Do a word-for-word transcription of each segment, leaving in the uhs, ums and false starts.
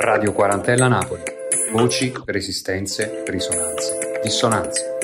Radio Quarantella Napoli. Voci, resistenze, risonanze, dissonanze.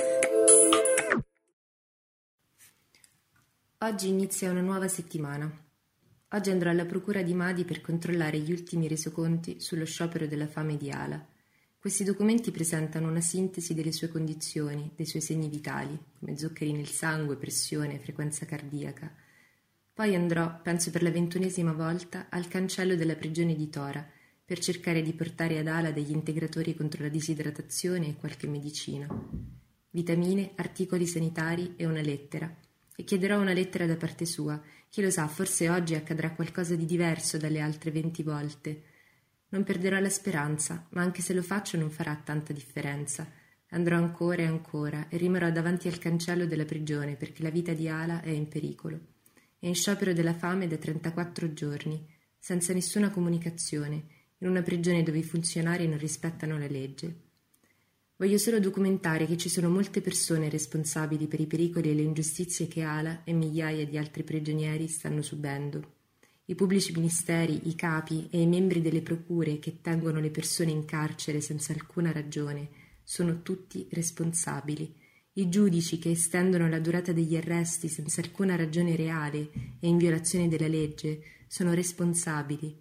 Oggi inizia una nuova settimana. Oggi andrò alla procura di Madi per controllare gli ultimi resoconti sullo sciopero della fame di Ala. Questi documenti presentano una sintesi delle sue condizioni, dei suoi segni vitali, come zuccheri nel sangue, pressione, frequenza cardiaca. Poi andrò, penso per la ventunesima volta, al cancello della prigione di Tora per cercare di portare ad Ala degli integratori contro la disidratazione e qualche medicina. Vitamine, articoli sanitari e una lettera. E chiederò una lettera da parte sua. Chi lo sa, forse oggi accadrà qualcosa di diverso dalle altre venti volte. Non perderò la speranza, ma anche se lo faccio non farà tanta differenza. Andrò ancora e ancora e rimarrò davanti al cancello della prigione perché la vita di Ala è in pericolo. È in sciopero della fame da trentaquattro giorni, senza nessuna comunicazione, in una prigione dove i funzionari non rispettano la legge. Voglio solo documentare che ci sono molte persone responsabili per i pericoli e le ingiustizie che Ala e migliaia di altri prigionieri stanno subendo. I pubblici ministeri, i capi e i membri delle procure che tengono le persone in carcere senza alcuna ragione sono tutti responsabili. I giudici che estendono la durata degli arresti senza alcuna ragione reale e in violazione della legge sono responsabili.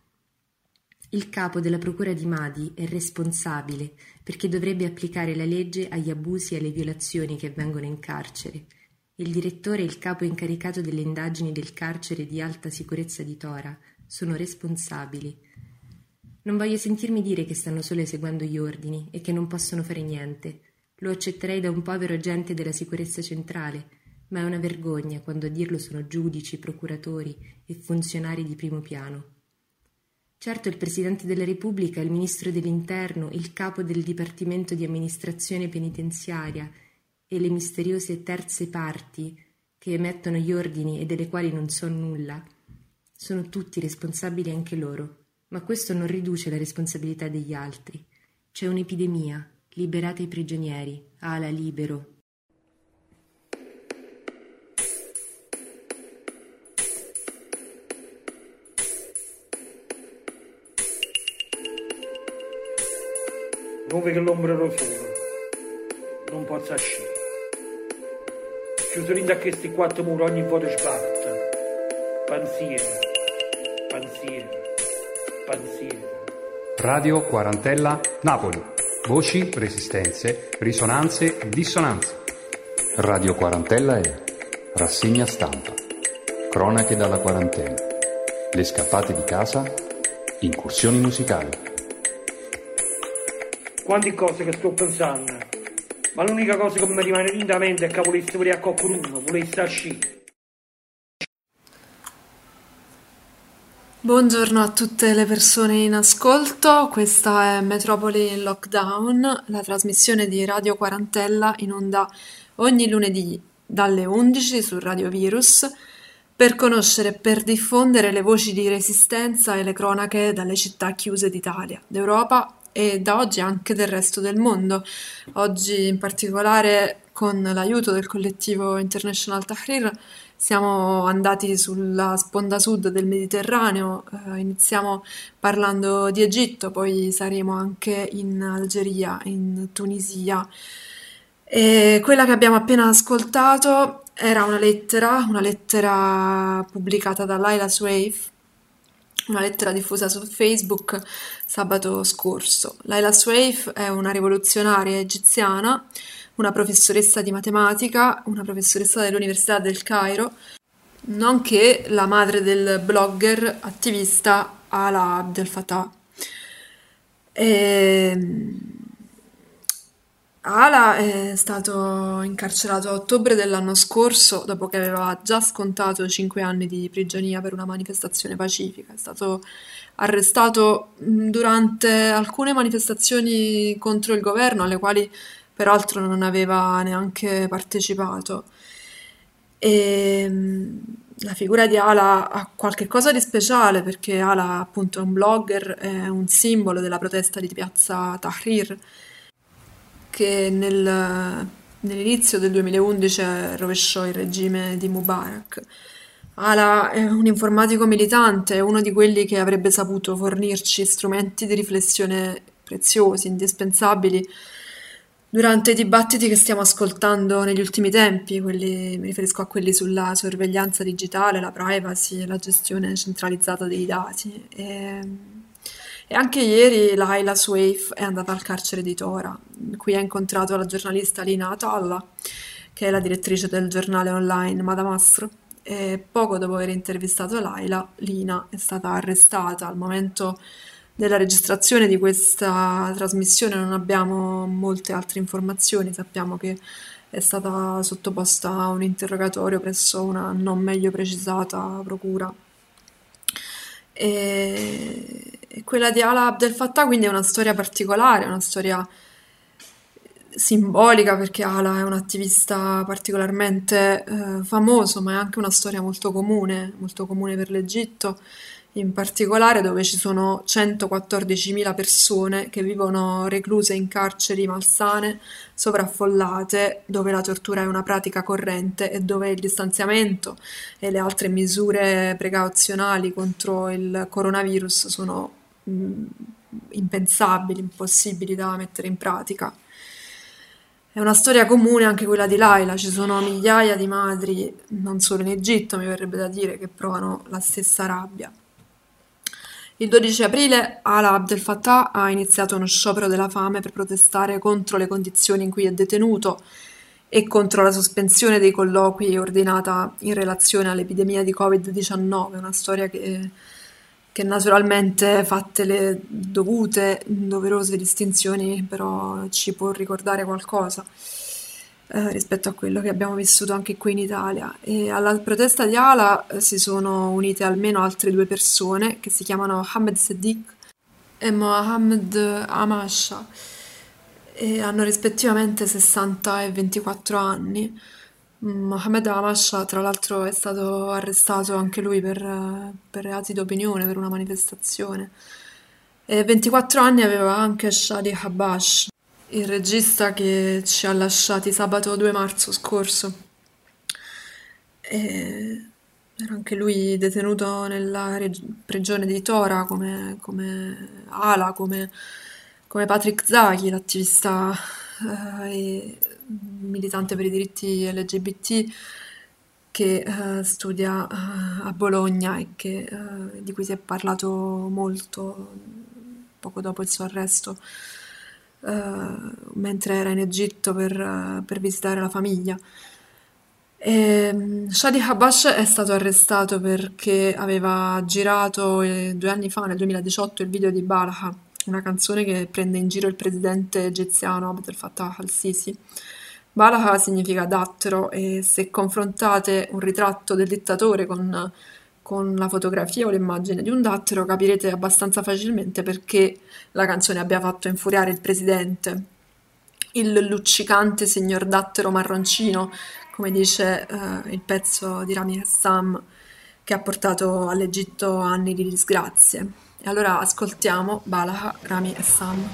Il capo della procura di Madi è responsabile perché dovrebbe applicare la legge agli abusi e alle violazioni che avvengono in carcere. Il direttore e il capo incaricato delle indagini del carcere di alta sicurezza di Tora sono responsabili. Non voglio sentirmi dire che stanno solo eseguendo gli ordini e che non possono fare niente. Lo accetterei da un povero agente della sicurezza centrale, ma è una vergogna quando a dirlo sono giudici, procuratori e funzionari di primo piano. Certo, il Presidente della Repubblica, il Ministro dell'Interno, il capo del Dipartimento di Amministrazione Penitenziaria e le misteriose terze parti che emettono gli ordini e delle quali non so nulla, sono tutti responsabili anche loro, ma questo non riduce la responsabilità degli altri. C'è un'epidemia. Liberate i prigionieri. Ala libero. Non vedo l'ombra lo solo. Non posso uscire. Chiuso in questi quattro muri ogni volta sbatta. Pensiero, pensiero, pensiero. Radio Quarantella Napoli. Voci, resistenze, risonanze, dissonanze. Radio Quarantella è rassegna stampa, cronache dalla quarantena, le scappate di casa, incursioni musicali. Quante cose che sto pensando, ma l'unica cosa che mi rimane in mente è che volessi vedere a qualcuno, volessi uscire. Buongiorno a tutte le persone in ascolto, questa è Metropoli in Lockdown, la trasmissione di Radio Quarantella in onda ogni lunedì dalle undici su Radio Virus per conoscere e per diffondere le voci di resistenza e le cronache dalle città chiuse d'Italia, d'Europa e da oggi anche del resto del mondo. Oggi in particolare con l'aiuto del collettivo International Tahrir siamo andati sulla sponda sud del Mediterraneo, eh, iniziamo parlando di Egitto, poi saremo anche in Algeria, in Tunisia. E quella che abbiamo appena ascoltato era una lettera, una lettera pubblicata da Laila Swaif, una lettera diffusa su Facebook sabato scorso. Laila Swaif è una rivoluzionaria egiziana, una professoressa di matematica, una professoressa dell'Università del Cairo, nonché la madre del blogger attivista Alaa Abdel Fattah. E... Ala è stato incarcerato a ottobre dell'anno scorso dopo che aveva già scontato cinque anni di prigionia per una manifestazione pacifica. È stato arrestato durante alcune manifestazioni contro il governo, alle quali peraltro non aveva neanche partecipato. E la figura di Ala ha qualche cosa di speciale perché Ala appunto è un blogger, è un simbolo della protesta di piazza Tahrir che nel, nell'inizio del duemilaundici rovesciò il regime di Mubarak. Ala è un informatico militante, è uno di quelli che avrebbe saputo fornirci strumenti di riflessione preziosi, indispensabili durante i dibattiti che stiamo ascoltando negli ultimi tempi. Quelli, mi riferisco a quelli sulla sorveglianza digitale, la privacy e la gestione centralizzata dei dati. E, e anche ieri Laila Swaif è andata al carcere di Tora. Qui ha incontrato la giornalista Lina Atalla, che è la direttrice del giornale online Madamasr. E poco dopo aver intervistato Laila, Lina è stata arrestata. Al momento della registrazione di questa trasmissione non abbiamo molte altre informazioni. Sappiamo che è stata sottoposta a un interrogatorio presso una non meglio precisata procura. E, e quella di Ala Abdel Fattah quindi è una storia particolare, una storia simbolica, perché Ala è un attivista particolarmente eh, famoso, ma è anche una storia molto comune, molto comune per l'Egitto, in particolare dove ci sono centoquattordicimila persone che vivono recluse in carceri malsane, sovraffollate, dove la tortura è una pratica corrente e dove il distanziamento e le altre misure precauzionali contro il coronavirus sono mh, impensabili, impossibili da mettere in pratica. È una storia comune anche quella di Laila. Ci sono migliaia di madri, non solo in Egitto, mi verrebbe da dire, che provano la stessa rabbia. Il dodici aprile Ala Abdel Fattah ha iniziato uno sciopero della fame per protestare contro le condizioni in cui è detenuto e contro la sospensione dei colloqui ordinata in relazione all'epidemia di covid diciannove, una storia che, che naturalmente, fatte le dovute, doverose distinzioni, però ci può ricordare qualcosa eh, rispetto a quello che abbiamo vissuto anche qui in Italia. E alla protesta di Ala eh, si sono unite almeno altre due persone che si chiamano Ahmed Sadiq e Mohammed Amasha e hanno rispettivamente sessanta e ventiquattro anni. Mohammed Amasha, tra l'altro, è stato arrestato anche lui per, per reati d'opinione, per una manifestazione. E ventiquattro anni aveva anche Shadi Habash, il regista che ci ha lasciati sabato due marzo scorso. E era anche lui detenuto nella reg- prigione di Tora come, come Ala, come, come Patrick Zaki, l'attivista eh, e militante per i diritti L G B T che uh, studia uh, a Bologna e che, uh, di cui si è parlato molto poco dopo il suo arresto, uh, mentre era in Egitto per, uh, per visitare la famiglia. E, um, Shadi Habash è stato arrestato perché aveva girato eh, due anni fa, nel duemiladiciotto, il video di Balaha, una canzone che prende in giro il presidente egiziano Abdel Fattah al-Sisi. Balaha significa dattero e se confrontate un ritratto del dittatore con, con la fotografia o l'immagine di un dattero capirete abbastanza facilmente perché la canzone abbia fatto infuriare il presidente. Il luccicante signor dattero marroncino, come dice uh, il pezzo di Rami Hassam, che ha portato all'Egitto anni di disgrazie. E allora ascoltiamo Balaha, Rami Hassam.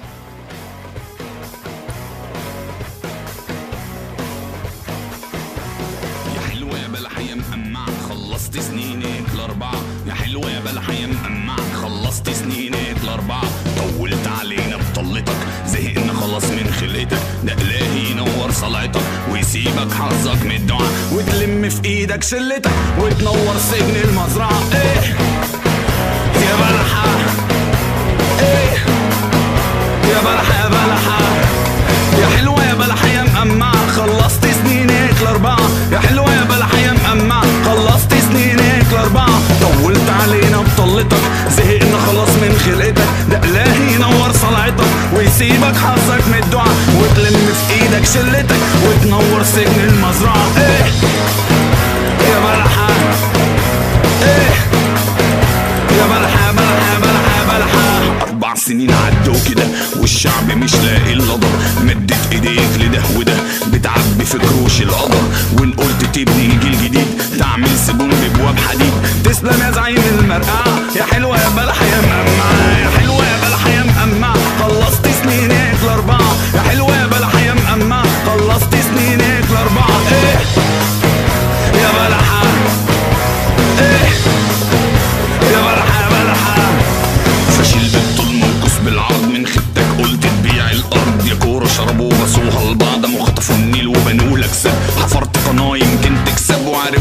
خلصت سنينك الأربعة يا حلوة يا بلحة يا مقمعة خلصت سنينك الأربعة طولت علينا بطلتك زهقنا خلاص من خلقتك ده إلهي ينور صلعتك ويسيبك حظك من الدعاء وتلم في إيدك شلتك وتنور سجن المزرعة إيه يا بلحة إيه يا بلحة يا بلحة يا حلوة يا بلحة يا مقمعة خلصت سنينك الأربعة يا حلوة يا بلحة يا مقمعة خلصت سنينك الأربعة طولت علينا بطلتك زهقنا خلاص من خلقتك ده إلهي ينور صلعتك ويسيبك حظك من الدعاء وتلم في إيدك شلتك وتنور سجن المزرعة إيه يا بلحة إيه يا بلحة يا بلحة يا بلحة يا بلحة أربع سنين عدوا كده والشعب مش لاقي اللضر مدت إيديك لده وده بتعبي في كروش القدر وإن قلت تبني جيل جديد تعمل سبون ببواب حديد تسلم يا زعيم المرقعة يا حلوة يا بلحة يا مقمعة يا حلوة يا بلحة يا مقمعة خلصت سنينك الأربعة يا حلوة يا بلحة يا مقمعة خلصت سنينك الأربعة إيه يا بلحة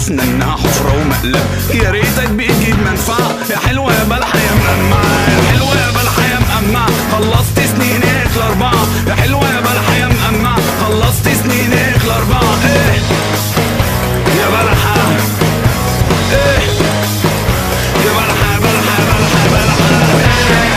عرفنا انها حفرة ومقلب. يا ريتك بتجيب منفعة يا حلوة يا بلحة يا مقمعة، يا حلوة يا بلحة يا مقمعة خلصت سنينك الأربعة، يا حلوة يا بلحة يا مقمعة خلصت سنينك الأربعة. ايه يا بلحة ايه يا بلحة يا بلحة يا بلحة يا بلحة.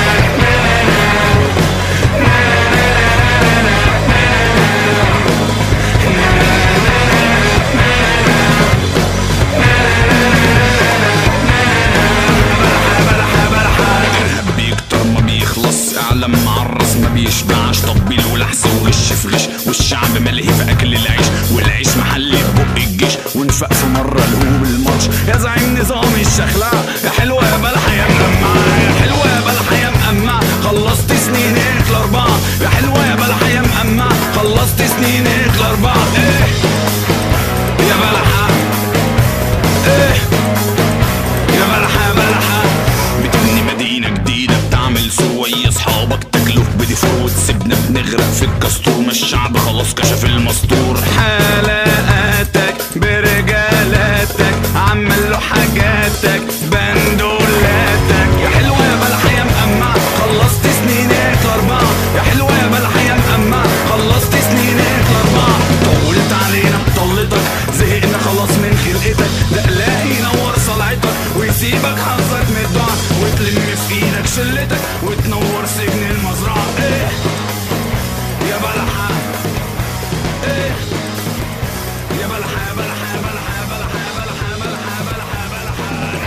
اعلم معرس ما بيشبعش، تطبيل ولحس وغش في غش، والشعب ملهي في اكل العيش، والعيش محلي في بق الجيش، ونفق في مره الهوب الماتش. يا زعيم نظام الشخلعه يا حلوه يا بلحه يا مقمعه، يا حلوه يا بلحه يا مقمعه خلصت سنينك الاربعه، يا حلوه يا بلحه يا مقمعه خلصت سنينك الاربعه. ايه يا بلحه ايه يا بلحه يا بلحه. بتبني مدينه جديده بتعمل سوي اصحابك تاكلوا بديفور، وتسيبنا بنغرق في الكستور، ما الشعب خلاص كشف المستور. حلقاتك برجالاتك عمل له حاجاتك بندولاتك، يا حلوه يا بلحه يا مقمعه خلصت سنينك الاربعه، يا حلوه يا بلحه يا مقمعه خلصت سنينك الاربعه. طولت علينا بطلتك زهقنا خلاص من خلقتك، ده الاقي ينور صلعتك ويسيبك حظك مدعك، وتلم في ايدك شلتك وتنور سجن المزرعه. ايه يا بلحه ايه يا بلحه يا بلحه يا بلحه يا بلحه يا بلحه يا بلحه يا بلحه يا بلحه.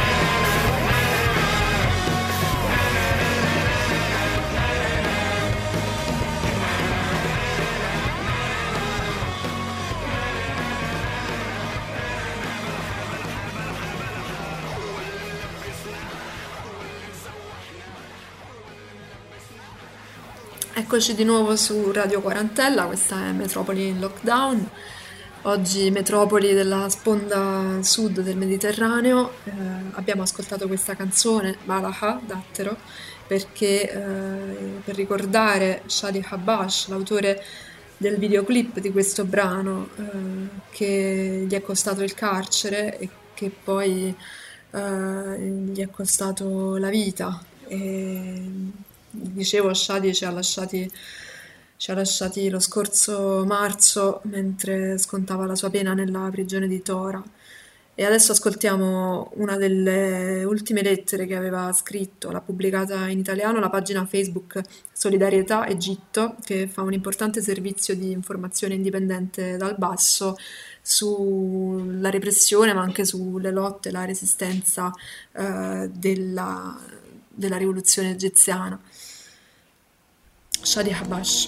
Eccoci di nuovo su Radio Quarantella, questa è Metropoli in Lockdown. Oggi Metropoli della sponda sud del Mediterraneo. Eh, abbiamo ascoltato questa canzone, Balaha, Dattero, perché eh, per ricordare Shadi Habash, l'autore del videoclip di questo brano, eh, che gli è costato il carcere e che poi eh, gli è costato la vita. E, dicevo, Shadi ci ha lasciati, ci ha lasciati lo scorso marzo mentre scontava la sua pena nella prigione di Tora. E adesso ascoltiamo una delle ultime lettere che aveva scritto, l'ha pubblicata in italiano la pagina Facebook Solidarietà Egitto, che fa un importante servizio di informazione indipendente dal basso sulla repressione, ma anche sulle lotte, la resistenza eh, della, della rivoluzione egiziana. Shadi Habash.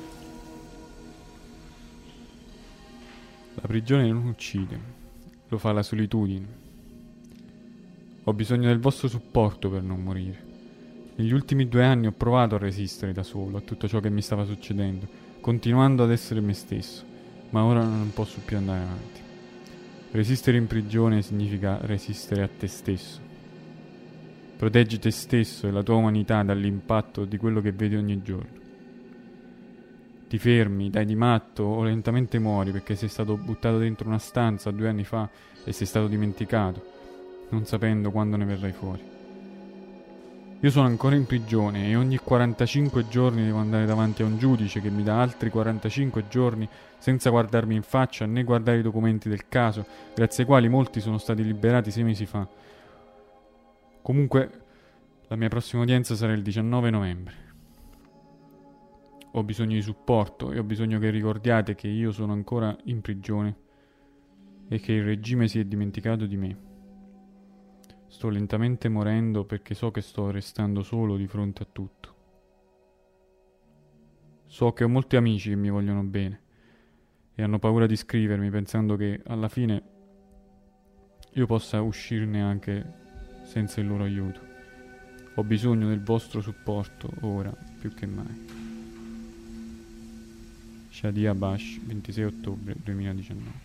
La prigione non uccide, lo fa la solitudine. Ho bisogno del vostro supporto per non morire. Negli ultimi due anni ho provato a resistere da solo a tutto ciò che mi stava succedendo, continuando ad essere me stesso, ma ora non posso più andare avanti. Resistere in prigione significa resistere a te stesso. Proteggi te stesso e la tua umanità dall'impatto di quello che vedi ogni giorno. Ti fermi, dai di matto o lentamente muori perché sei stato buttato dentro una stanza due anni fa e sei stato dimenticato, non sapendo quando ne verrai fuori. Io sono ancora in prigione e ogni quarantacinque giorni devo andare davanti a un giudice che mi dà altri quarantacinque giorni senza guardarmi in faccia né guardare i documenti del caso, grazie ai quali molti sono stati liberati sei mesi fa. Comunque, la mia prossima udienza sarà il diciannove novembre. Ho bisogno di supporto e ho bisogno che ricordiate che io sono ancora in prigione e che il regime si è dimenticato di me. Sto lentamente morendo perché so che sto restando solo di fronte a tutto. So che ho molti amici che mi vogliono bene e hanno paura di scrivermi pensando che alla fine io possa uscirne anche senza il loro aiuto. Ho bisogno del vostro supporto ora più che mai. Shadi Habash, ventisei ottobre duemiladiciannove.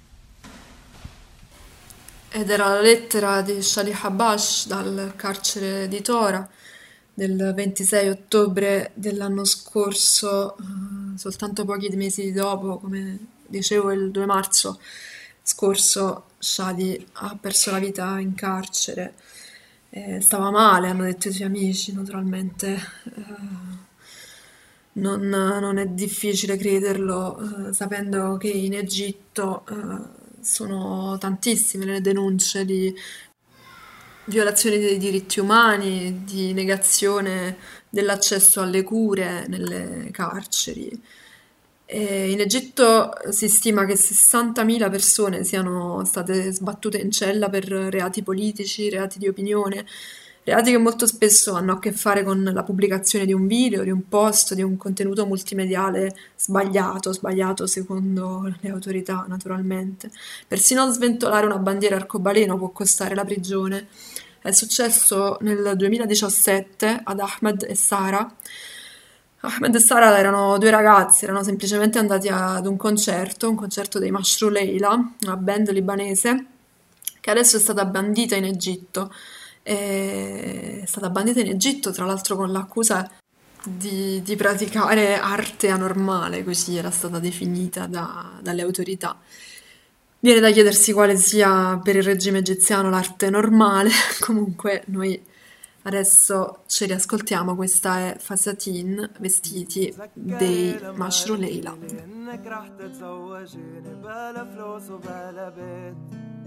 Ed era la lettera di Shadi Habash dal carcere di Tora del ventisei ottobre dell'anno scorso, soltanto pochi mesi dopo, come dicevo il due marzo scorso, Shadi ha perso la vita in carcere, eh, stava male, hanno detto i suoi amici, naturalmente. Eh, non, non è difficile crederlo, eh, sapendo che in Egitto eh, sono tantissime le denunce di violazioni dei diritti umani, di negazione dell'accesso alle cure nelle carceri. E in Egitto si stima che sessantamila persone siano state sbattute in cella per reati politici, reati di opinione, reati che molto spesso hanno a che fare con la pubblicazione di un video, di un post, di un contenuto multimediale sbagliato, sbagliato secondo le autorità naturalmente. Persino sventolare una bandiera arcobaleno può costare la prigione. È successo nel duemiladiciassette ad Ahmed e Sara. Ahmed e Sara erano due ragazzi, erano semplicemente andati ad un concerto, un concerto dei Mashru Leila, una band libanese, che adesso è stata bandita in Egitto. È stata bandita in Egitto, tra l'altro con l'accusa di, di praticare arte anormale, così era stata definita da- dalle autorità. Viene da chiedersi quale sia per il regime egiziano l'arte normale. Comunque noi adesso ce li ascoltiamo, questa è Fasatin, vestiti dei Mashru Leila. انك راح تتزوجيني بلا فلوس وبلا بيت.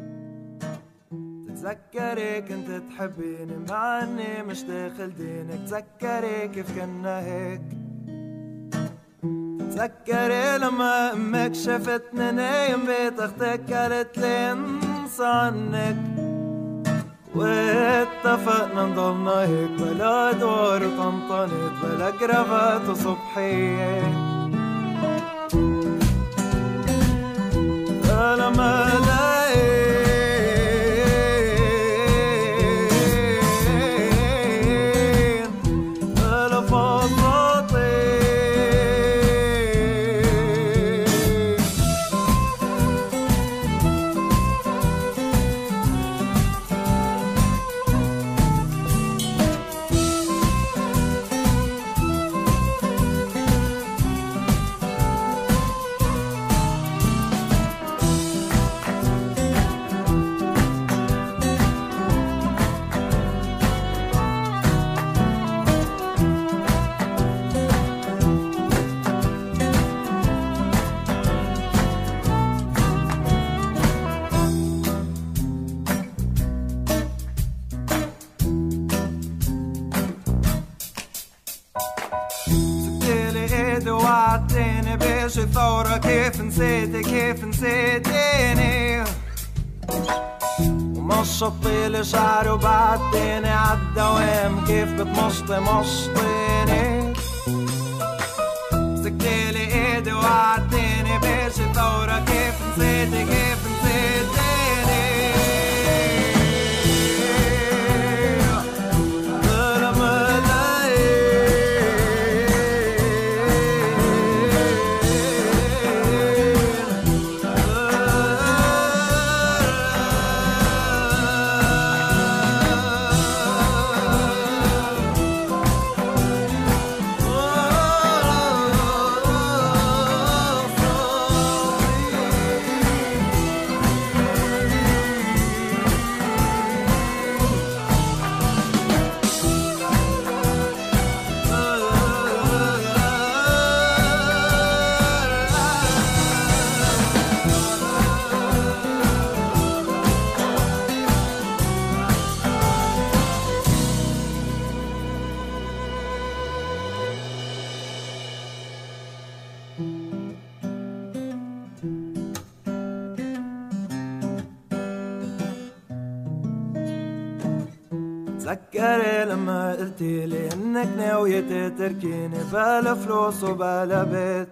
تتذكري كنت تحبيني مع اني مش داخل دينك. تذكري كيف كنا هيك. تذكري لما امك شافتني نايم بيت اختك قالت لي انسى عنك. واتفقنا نضلنا هيك بلا دور وطنطنت بلا كرافات وصبحية. لما لقيت بلا فضلتي وعدتني بشي ثورة. كيف نسيتي كيف نسيتيني. ومشطي لي شعري وبعدتني عالدوام. كيف بتمشطي مشطيني. مسكتي لي ايدي وعدتني بشي ثورة. كيف نسيتي كيف نسيتيني. تذكري لما قلتيلي انك ناوية تتركيني بلا فلوس وبلا بيت.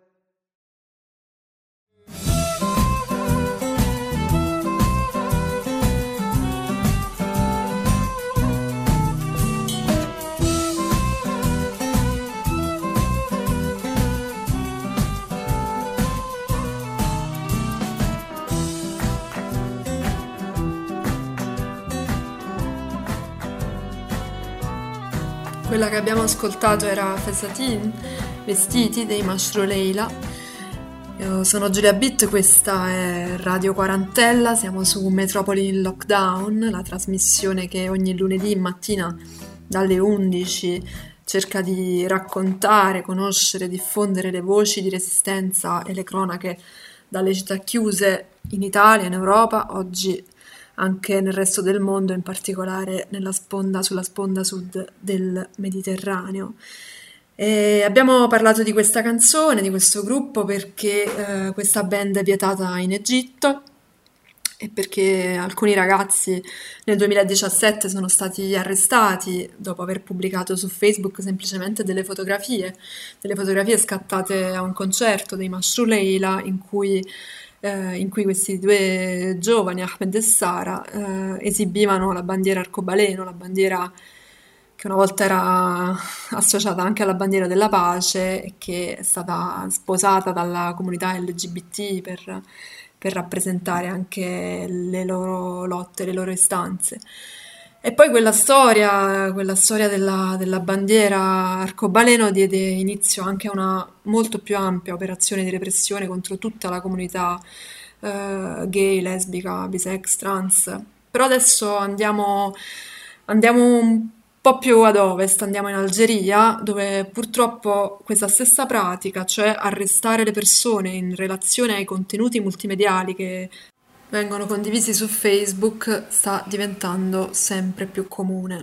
Quella che abbiamo ascoltato era Fasatin, vestiti dei Mashru Leila. Io sono Giulia Bitt, questa è Radio Quarantella, siamo su Metropoli in Lockdown, la trasmissione che ogni lunedì mattina dalle undici cerca di raccontare, conoscere, diffondere le voci di resistenza e le cronache dalle città chiuse in Italia, in Europa, oggi anche nel resto del mondo, in particolare nella sponda, sulla sponda sud del Mediterraneo. E abbiamo parlato di questa canzone, di questo gruppo, perché eh, questa band è vietata in Egitto e perché alcuni ragazzi nel duemiladiciassette sono stati arrestati dopo aver pubblicato su Facebook semplicemente delle fotografie, delle fotografie scattate a un concerto dei Mashru Leila in cui, eh, in cui questi due giovani, Ahmed e Sara, eh, esibivano la bandiera arcobaleno, la bandiera che una volta era associata anche alla bandiera della pace e che è stata sposata dalla comunità L G B T per, per rappresentare anche le loro lotte, le loro istanze. E poi quella storia, quella storia della, della bandiera arcobaleno diede inizio anche a una molto più ampia operazione di repressione contro tutta la comunità eh, gay, lesbica, bisex, trans. Però adesso andiamo, andiamo un un po' più ad ovest, andiamo in Algeria, dove purtroppo questa stessa pratica, cioè arrestare le persone in relazione ai contenuti multimediali che vengono condivisi su Facebook, sta diventando sempre più comune.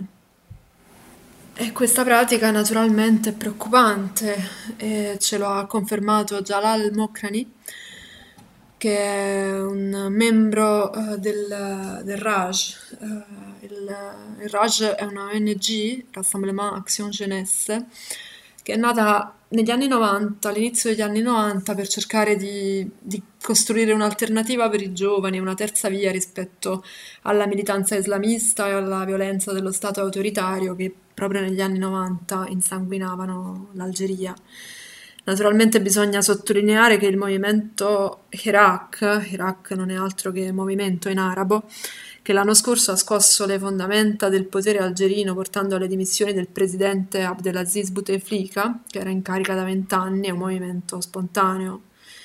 E questa pratica naturalmente è preoccupante e ce lo ha confermato Jalal Mokrani, che è un membro uh, del, del Raj. Uh, il, il Raj è una O N G, Rassemblement Action Jeunesse, che è nata negli anni novanta, all'inizio degli anni novanta, per cercare di, di costruire un'alternativa per i giovani, una terza via rispetto alla militanza islamista e alla violenza dello Stato autoritario che proprio negli anni novanta insanguinavano l'Algeria. Naturalmente bisogna sottolineare che il movimento Hirak, Hirak non è altro che movimento in arabo, che l'anno scorso ha scosso le fondamenta del potere algerino portando alle dimissioni del presidente Abdelaziz Bouteflika, che era in carica da vent'anni, è un movimento spontaneo.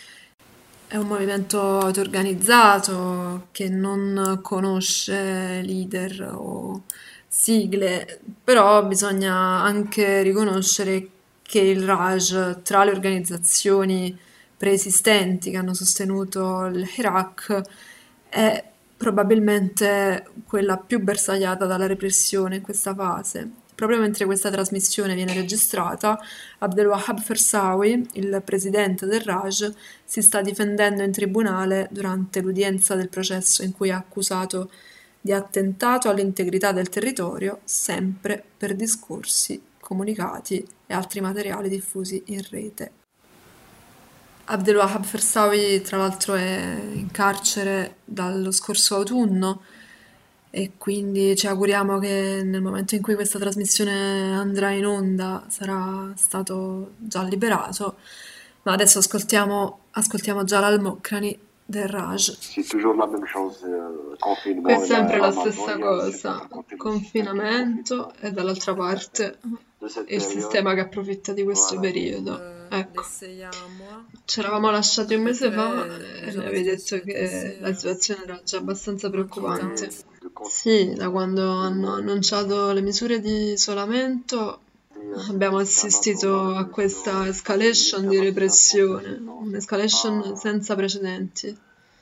È un movimento auto-organizzato che non conosce leader o sigle, però bisogna anche riconoscere che il Raj, tra le organizzazioni preesistenti che hanno sostenuto il Hirak, è probabilmente quella più bersagliata dalla repressione in questa fase. Proprio mentre questa trasmissione viene registrata, Abdelwahab Fersawi, il presidente del Raj, si sta difendendo in tribunale durante l'udienza del processo in cui ha accusato di attentato all'integrità del territorio, sempre per discorsi, comunicati e altri materiali diffusi in rete. Abdelwahab Fersawi, tra l'altro, è in carcere dallo scorso autunno e quindi ci auguriamo che nel momento in cui questa trasmissione andrà in onda sarà stato già liberato. Ma adesso ascoltiamo, ascoltiamo Jalal Mokrani del Raj. È sempre la stessa cosa, confinamento e dall'altra parte il sistema che approfitta di questo periodo. Ecco, ci eravamo lasciati un mese fa e mi avevi detto che la situazione era già abbastanza preoccupante. Sì, da quando hanno annunciato le misure di isolamento abbiamo assistito a questa escalation di repressione, un'escalation senza precedenti.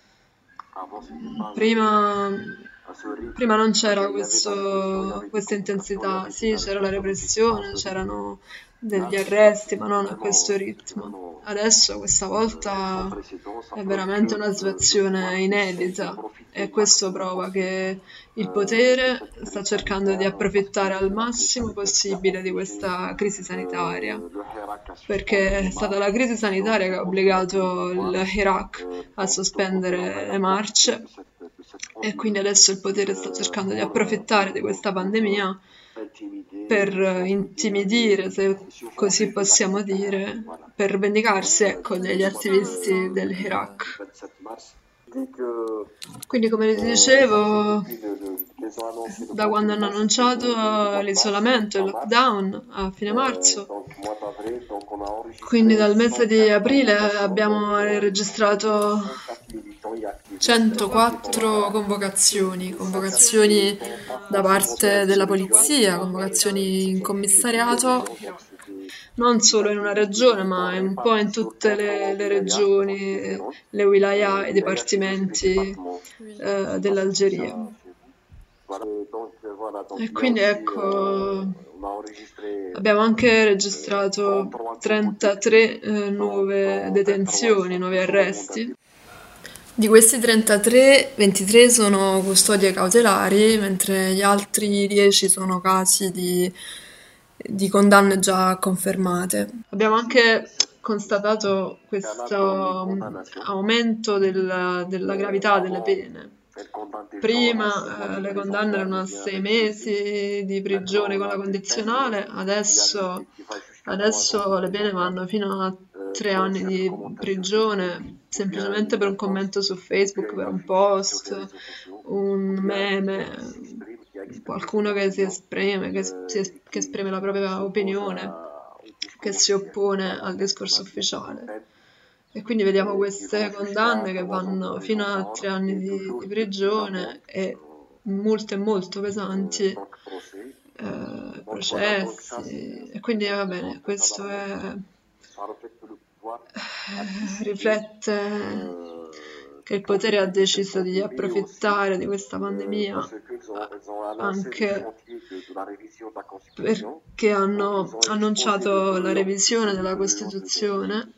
Prima, prima non c'era questo, questa intensità, sì, c'era la repressione, c'erano degli arresti, ma non a questo ritmo. Adesso, questa volta, è veramente una situazione inedita e questo prova che il potere sta cercando di approfittare al massimo possibile di questa crisi sanitaria, perché è stata la crisi sanitaria che ha obbligato il Hirak a sospendere le marce e quindi adesso il potere sta cercando di approfittare di questa pandemia per intimidire, se così possiamo dire, per vendicarsi, ecco, degli attivisti del Hirak. Quindi, come vi dicevo, da quando hanno annunciato l'isolamento e il lockdown a fine marzo. Quindi dal mese di aprile abbiamo registrato centoquattro convocazioni, convocazioni da parte della polizia, convocazioni in commissariato, non solo in una regione, ma un po' in tutte le, le regioni, le wilaya, i dipartimenti eh, dell'Algeria. E quindi ecco, abbiamo anche registrato trentatré eh, nuove detenzioni, nuovi arresti. Di questi trentatré, ventitré sono custodie cautelari, mentre gli altri dieci sono casi di, di condanne già confermate. Abbiamo anche constatato questo um, aumento del, della gravità delle pene. Prima eh, le condanne erano a sei mesi di prigione con la condizionale, adesso, adesso le pene vanno fino a tre anni di prigione semplicemente per un commento su Facebook, per un post, un meme, qualcuno che si esprime, che, si, che esprime la propria opinione, che si oppone al discorso ufficiale. E quindi vediamo queste condanne che vanno fino a tre anni di, di prigione e multe molto pesanti, eh, processi. E quindi va bene, questo è, eh, riflette che il potere ha deciso di approfittare di questa pandemia anche perché hanno annunciato la revisione della Costituzione.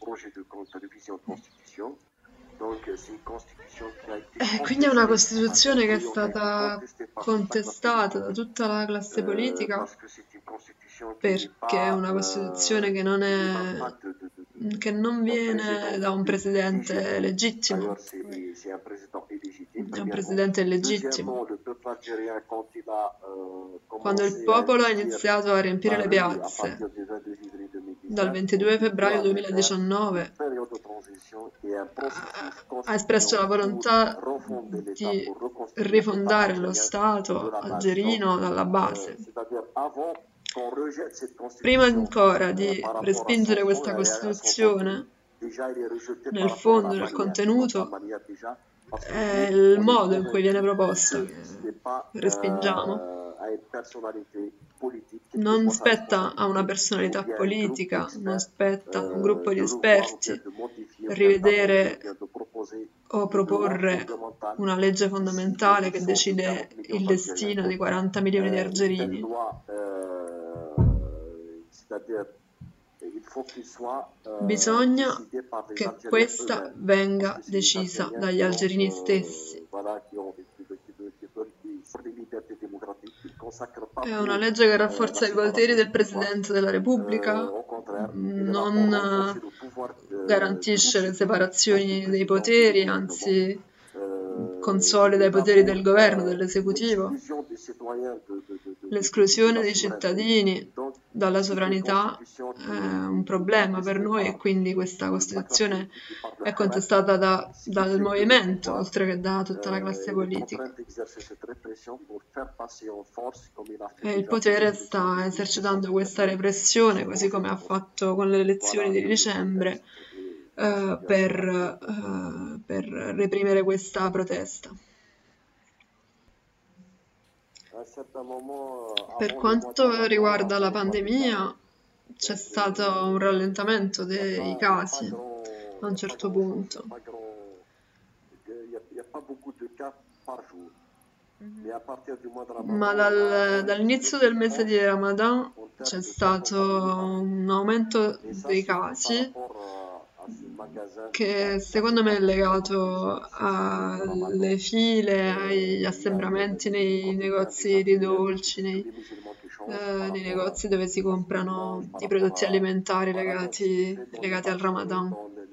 Eh, quindi è una Costituzione che è stata contestata da tutta la classe politica perché è una Costituzione che non è che non viene da un presidente legittimo, è un presidente illegittimo. Quando il popolo ha iniziato a riempire le piazze dal ventidue febbraio duemiladiciannove ha espresso la volontà di rifondare lo Stato algerino dalla base. Prima ancora di respingere questa Costituzione, nel fondo, nel contenuto, è il modo in cui viene proposta che respingiamo. Non spetta a una personalità politica, non spetta a un gruppo di esperti rivedere o proporre una legge fondamentale che decide il destino di quaranta milioni di algerini. Bisogna che questa venga decisa dagli algerini stessi. È una legge che rafforza i poteri del Presidente della Repubblica, non garantisce le separazioni dei poteri, anzi consolida i poteri del governo, dell'esecutivo. L'esclusione dei cittadini dalla sovranità è un problema per noi e quindi questa Costituzione è contestata da, dal movimento, oltre che da tutta la classe politica. E il potere sta esercitando questa repressione, così come ha fatto con le elezioni di dicembre, eh, per, eh, per reprimere questa protesta. Per quanto riguarda la pandemia, c'è stato un rallentamento dei casi a un certo punto. Ma dal, dall'inizio del mese di Ramadan c'è stato un aumento dei casi che secondo me è legato alle file, agli assembramenti nei negozi di dolci, nei, eh, nei negozi dove si comprano i prodotti alimentari legati, legati al Ramadan.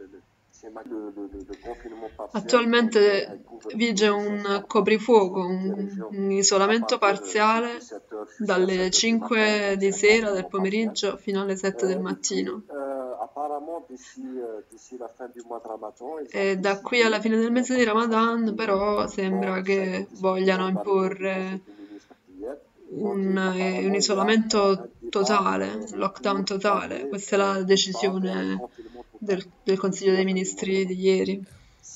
Attualmente vige un coprifuoco, un, un isolamento parziale dalle cinque di sera del pomeriggio fino alle sette del mattino. E da qui alla fine del mese di Ramadan però sembra che vogliano imporre un, un isolamento totale, un lockdown totale. Questa è la decisione del, del Consiglio dei Ministri di ieri.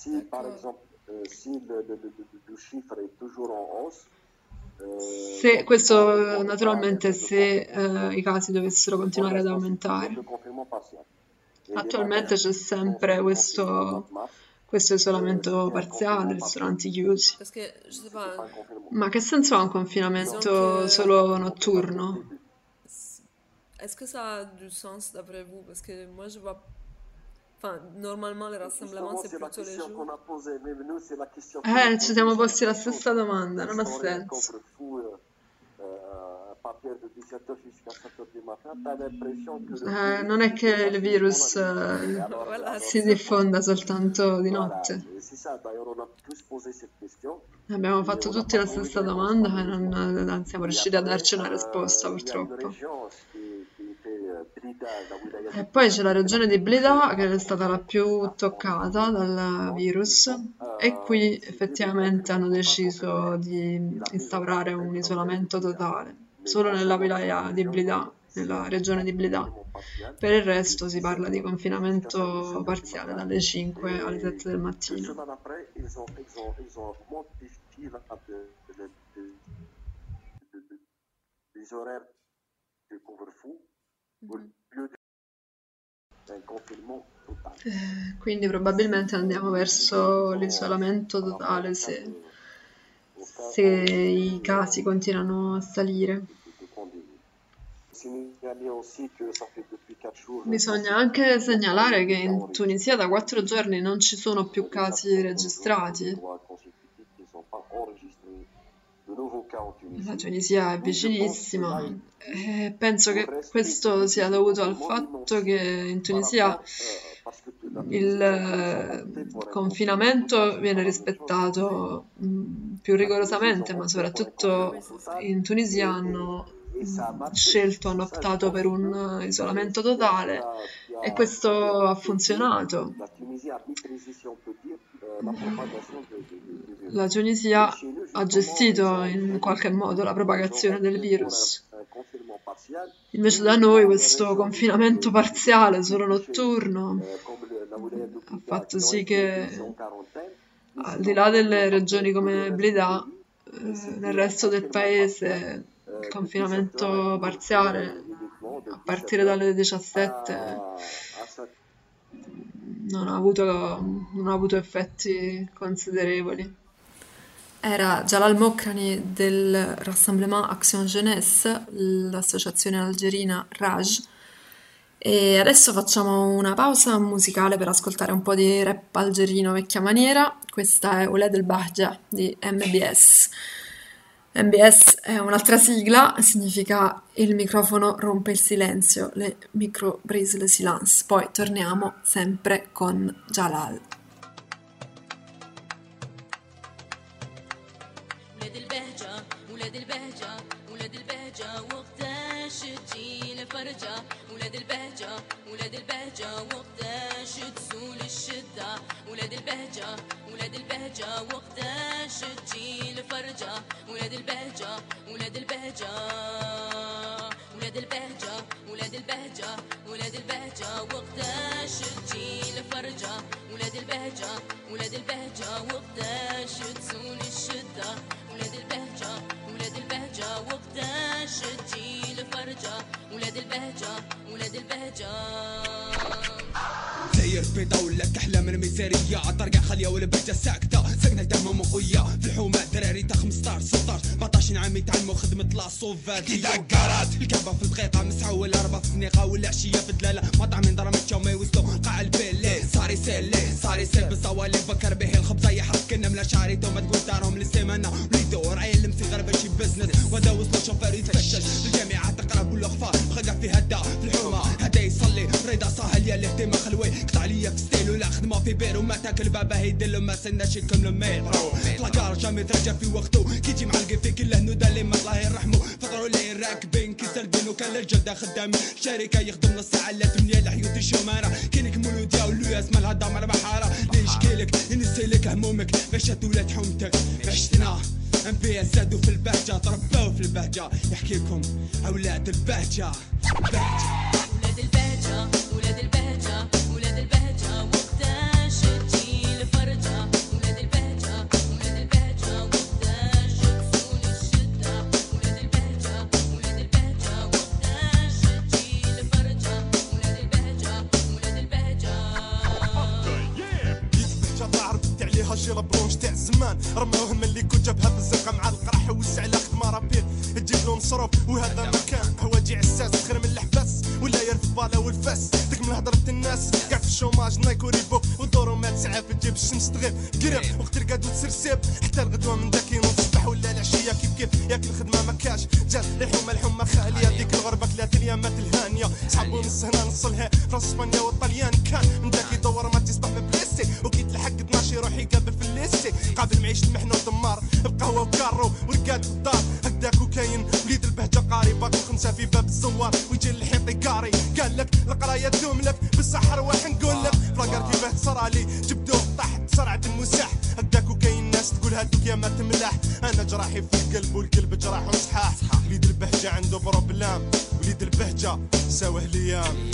Se questo naturalmente se eh, i casi dovessero continuare ad aumentare. Attualmente c'è sempre questo, questo isolamento parziale, ristoranti chiusi. Ma che senso ha un confinamento solo notturno? Est-ce que ça a du sens d'après vous? Parce que moi je vois. Enfin, normalement, le rassemblement, c'est plutôt les jours. Eh, ci siamo posti la stessa domanda, non ha senso. Eh, non è che il virus eh, si diffonda soltanto di notte. Abbiamo fatto tutti la stessa domanda e non, non siamo riusciti a darci una risposta, purtroppo. E poi c'è la regione di Blida che è stata la più toccata dal virus e qui effettivamente hanno deciso di instaurare un isolamento totale, solo nella wilaya di Blida, nella regione di Blida. Per il resto si parla di confinamento parziale dalle cinque alle sette del mattino. Eh, quindi probabilmente andiamo verso l'isolamento totale se, se i casi continuano a salire. Bisogna anche segnalare che in Tunisia da quattro giorni non ci sono più casi registrati. La Tunisia è vicinissima e penso che questo sia dovuto al fatto che in Tunisia il confinamento viene rispettato più rigorosamente, ma soprattutto in Tunisia hanno scelto, hanno optato per un isolamento totale e questo ha funzionato. La Tunisia ha gestito in qualche modo la propagazione del virus. Invece da noi questo confinamento parziale, solo notturno, ha fatto sì che al di là delle regioni come Blida, nel resto del paese il confinamento parziale a partire dalle diciassette non ha avuto, non ha avuto effetti considerevoli. Era Jalal Mokrani del Rassemblement Action Jeunesse, l'associazione algerina Raj. E adesso facciamo una pausa musicale per ascoltare un po' di rap algerino vecchia maniera. Questa è Ouled El Bahja di M B S. M B S è un'altra sigla, significa il microfono rompe il silenzio, le micro brise le silence. Poi torniamo sempre con Jalal. ولاد البهجة ولاد البهجة وقتاش تزول الشدة ولاد البهجة ولاد البهجة وقتاش تجي الفرجة ولاد البهجة ولاد البهجة ولاد البهجة ولاد البهجة ولاد البهجة وقتاش تجي الفرجة ولاد البهجة ولاد البهجة وقتاش تزول الشدة ولاد البهجة ولاد البهجة وقتاش تجي الفرجة ولاد البهجة ولاد البهجة ساير في دولة أحلام الميزانية طرقة خالية والبهجة ساكتة ساكنة دم مقوية في الحومة دراري تا خمسطاش ستطاش أربعطاش عام يتعلموا خدمة لاصوفات كي دقرات الكعبة في الدقيقة مسحة ولا ربع في الزنيقة ولا عشية في الدلالة مطعم من ضرمتهم ما يوصلوا قاع البيلي صاري سيلي صاري سيل بالصوالي بكر به الخبزة يحرق كنا ملا شعريتهم ما تقول دارهم للسيمانة ويدور عيل في غربة شي بزنس ودا وصلوا شوفير يتفشش الجامعة تقرا كل أخفار خلقة في هدا في الحومة هدا يصلي رضا صاهل يا الاهتمام خلوي قطع ليا في ستيل ولا خدمة في بير وما تاكل بابا يدل ما سناش يكمل المترو طلقار جامي ترجع في وقته كي تجي معلقي في كل هنودا اللي ما الله يرحمه فطروا لي راكبين كي سلبين وكان الجلده خدام شركه يخدم نص ساعه لا ثمانيه لحيوت الشماره كينك مولود يا ولو اسم الهضه على بحاره ليش كيلك نسيلك همومك باش تولد حومتك عشتنا ام بي اس زادوا في البهجه تربوا في البهجه يحكيكم اولاد البهجه ولاد البهجه ولاد البهجه ولاد البهجه وقتاش تجي الفرجه ولاد البهجه ولاد البهجه وقتاش تزول الشده ولاد البهجه ولاد البهجه وقتاش تجي الفرجه ولاد البهجه ولاد البهجه البهجه تعرف عليها شي لبرونج تاع الزمان رموه من اللي كنت جابها بالزنقه مع القرح وسع على خدمه رابيل تجيب له مصروف وهذا مكان هواجي عساس تخرم اللحباس ولا يرفض بالا والفاس تكمل هضره الناس كاع في الشوماج نايكو ريبو ودورو ما تسعى في تجيب الشمس تغيب قريب وقت القادو تسرسب حتى الغدوه من داك ينوض الصباح ولا العشيه كيف كيف ياك الخدمه ما كاش جات الحومه الحومه خاليه ديك الغربه كلات الايامات الهانيه صحابو نص هنا نص لها فرنسا اسبانيا والطليان كان من داك يدور ما تصبح ببليسي وكي تلحق اثناش يروح يقابل في الليسي قابل معيش المحنه ودمار بقهوه وكارو ورقاد في الدار هكداك وكاين وليد البهجه قاري باك الخمسه في باب الزوار ويجي الحيط يقاري قال لك القرايه تدوم لك بصح رواح نقول لك فلاقر كيفاه صرالي جبدوه طاح سرعه المساح هكداك وكاين ناس تقول هادوك يا ما تملاح انا جراحي في القلب والقلب جراح وصحاح وليد البهجه عنده بروبلام وليد البهجه سواه ليام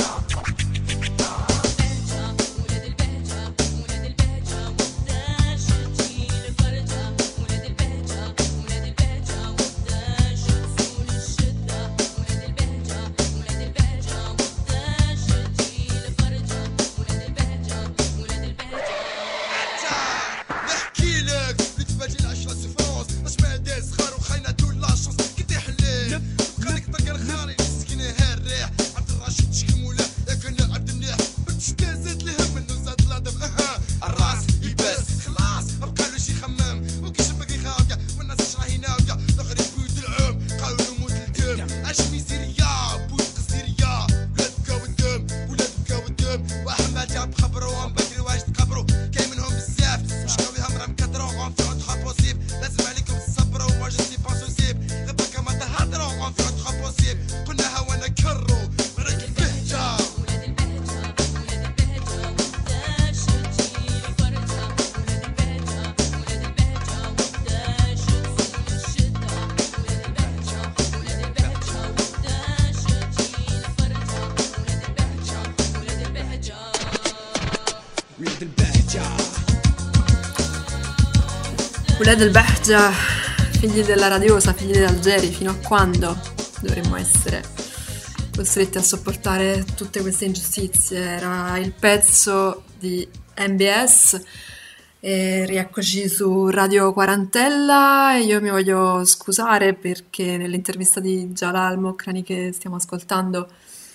ولاد البهجة, figli della radiosa, figli dell'Algeri, fino a quando dovremmo essere costretti a sopportare tutte queste ingiustizie? Era il pezzo di M B S e rieccoci su Radio Quarantella. Io mi voglio scusare perché nell'intervista di Jalal Mokrani che stiamo ascoltando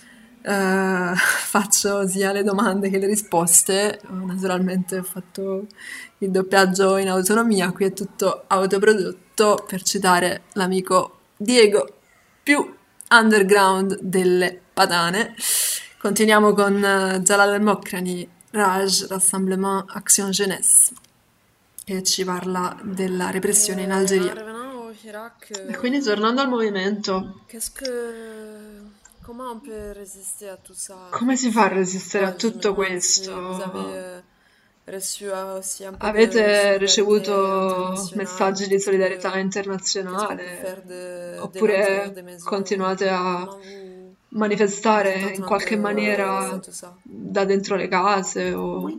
Uh, faccio sia le domande che le risposte. Naturalmente ho fatto il doppiaggio in autonomia, qui è tutto autoprodotto, per citare l'amico Diego, più underground delle patane. Continuiamo con uh, Jalal Mokrani, Raj, Rassemblement Action Jeunesse, che ci parla della repressione in Algeria. E quindi tornando al movimento, come si fa a resistere a tutto questo? Avete ricevuto messaggi di solidarietà internazionale? Oppure continuate a manifestare in qualche maniera da dentro le case? O...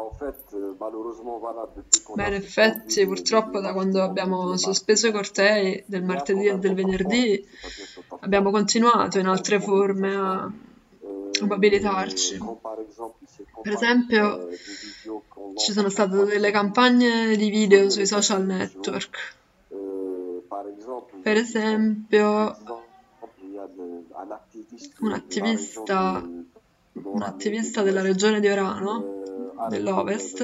Beh, in effetti, purtroppo da quando abbiamo sospeso i cortei del martedì e del venerdì abbiamo continuato in altre forme a mobilitarci. Per esempio, ci sono state delle campagne di video sui social network. Per esempio, un attivista, un attivista della regione di Orano, dell'Ovest,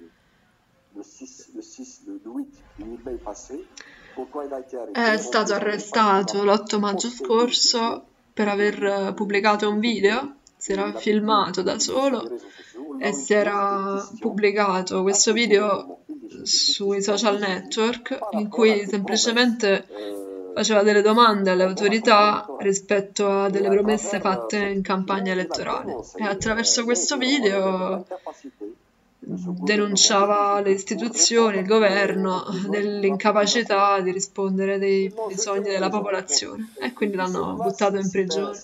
è stato arrestato l'otto maggio scorso per aver pubblicato un video si era filmato da solo e si era pubblicato questo video sui social network in cui semplicemente faceva delle domande alle autorità rispetto a delle promesse fatte in campagna elettorale e attraverso questo video denunciava le istituzioni, il governo, dell'incapacità di rispondere ai bisogni della popolazione e quindi l'hanno buttato in prigione.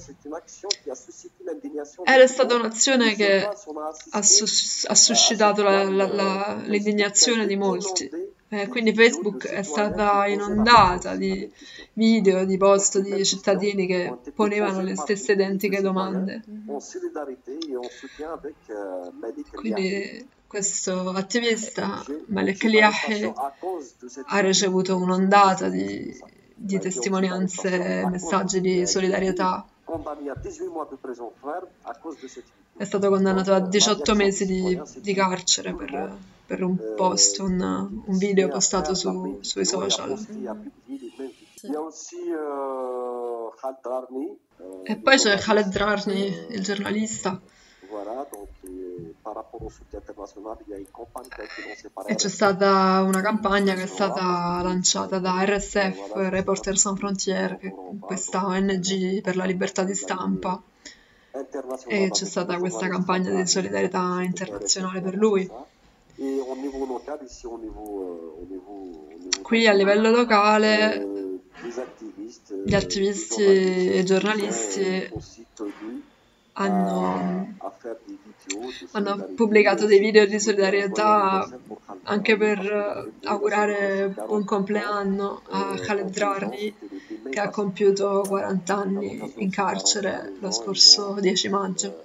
Ed è stata un'azione che ha, sus- ha suscitato la- la- la- l'indignazione di molti. Eh, quindi Facebook è stata inondata di video, di post di cittadini che ponevano le stesse identiche domande. Quindi questo attivista, Malek Liahi, ha ricevuto un'ondata di, di testimonianze e messaggi di solidarietà. È stato condannato a diciotto mesi di, di carcere per, per un post, un, un video postato su, sui social. E poi c'è Khaled Drarni, il giornalista. E c'è stata una campagna che è stata lanciata da R S F, Reporters Sans Frontières, che è questa O N G per la libertà di stampa. E c'è stata questa campagna di solidarietà internazionale per lui. Qui a livello locale gli attivisti e i giornalisti hanno, hanno pubblicato dei video di solidarietà anche per augurare buon compleanno a Khaled Drarni, che ha compiuto quaranta anni in carcere lo scorso dieci maggio.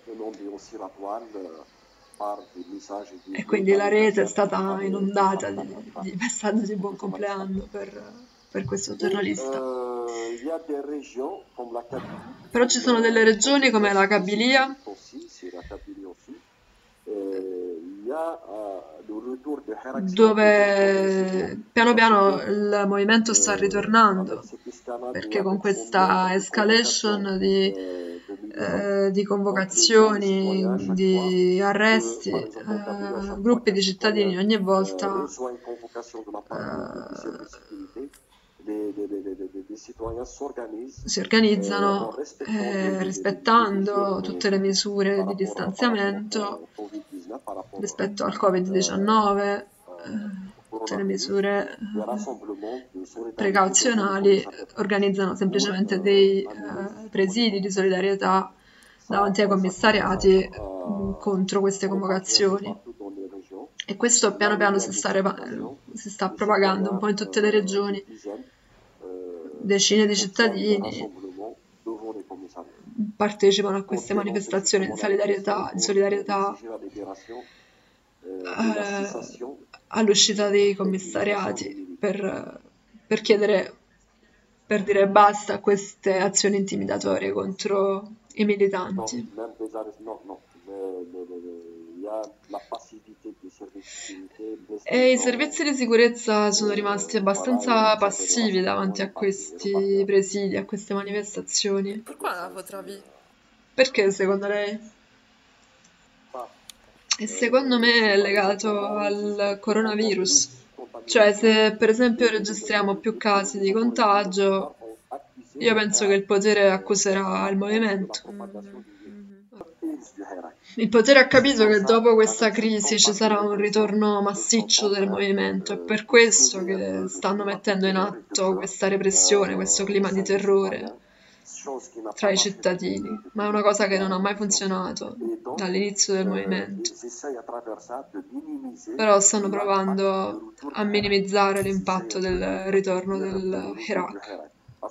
E quindi la rete è stata inondata di, di messaggi di buon compleanno per, per questo giornalista. Però ci sono delle regioni come la Kabylia dove piano piano il movimento sta ritornando, perché con questa escalation di, eh, di convocazioni, di arresti, eh, gruppi di cittadini ogni volta eh, si organizzano eh, rispettando tutte le misure di distanziamento rispetto al covid diciannove, eh, tutte le misure eh, precauzionali, organizzano semplicemente dei eh, presidi di solidarietà davanti ai commissariati eh, contro queste convocazioni. E questo piano piano si sta, repa- si sta propagando un po' in tutte le regioni. Decine di cittadini partecipano a queste manifestazioni di solidarietà, di solidarietà eh, all'uscita dei commissariati per, per chiedere, per dire basta a queste azioni intimidatorie contro i militanti. E i servizi di sicurezza sono rimasti abbastanza passivi davanti a questi presidi, a queste manifestazioni. Pourquoi la votre avis? Perché secondo lei? E secondo me è legato al coronavirus. Cioè, se per esempio registriamo più casi di contagio, io penso che il potere accuserà il movimento. Il potere ha capito che dopo questa crisi ci sarà un ritorno massiccio del movimento, è per questo che stanno mettendo in atto questa repressione, questo clima di terrore tra i cittadini, ma è una cosa che non ha mai funzionato dall'inizio del movimento. Però stanno provando a minimizzare l'impatto del ritorno dell'Iraq.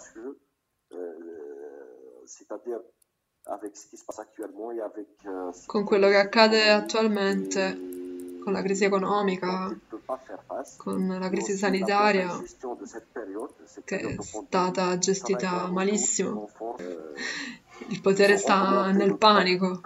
Con quello che accade attualmente, con la crisi economica, con la crisi sanitaria, che è stata gestita malissimo, il potere sta nel panico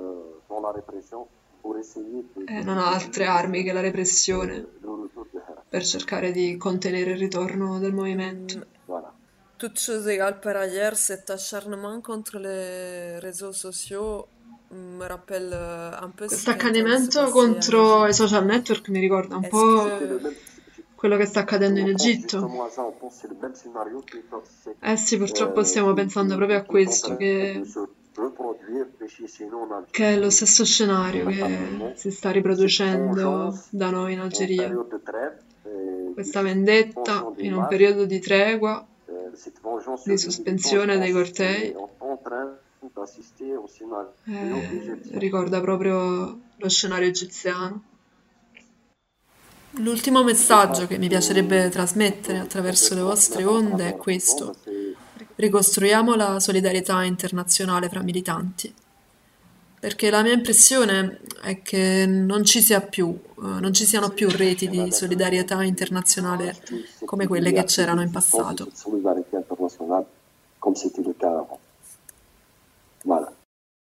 e non ha altre armi che la repressione per cercare di contenere il ritorno del movimento. toute chose égale par ailleurs, cet acharnement contre les réseaux sociaux me rappelle euh, un peu ce Questo qui est en train de se accanimento passer en contro i Égypte. social network mi ricorda un Est-ce po' que quello che sta accadendo in Justement, Egitto. justement à ça, on pense que c'est le même scénario qui est c'est Eh sì, purtroppo euh, stiamo qui, pensando qui, proprio a qui est en questo, train che, de se reproduire chez, chez nous en che è lo Algérie, stesso scenario che lamentablement. si sta Cette riproducendo vengeance da noi in en Algeria. période de trêve, euh, Questa de vendetta suspension des in un marches, periodo di tregua, euh, cette vengeance di sur les militants, je sospensione dei pense qu'on cortei, est en, en train d'assister au scénario eh, égyptien. ricorda proprio lo scenario egiziano. L'ultimo messaggio che mi piacerebbe trasmettere attraverso le vostre onde è questo: ricostruiamo la solidarietà internazionale fra militanti, perché la mia impressione è che non ci sia più, eh, non ci siano più reti di solidarietà internazionale come quelle che c'erano in passato. Cette solidarité internationale, comme c'était le cas avant. Voilà.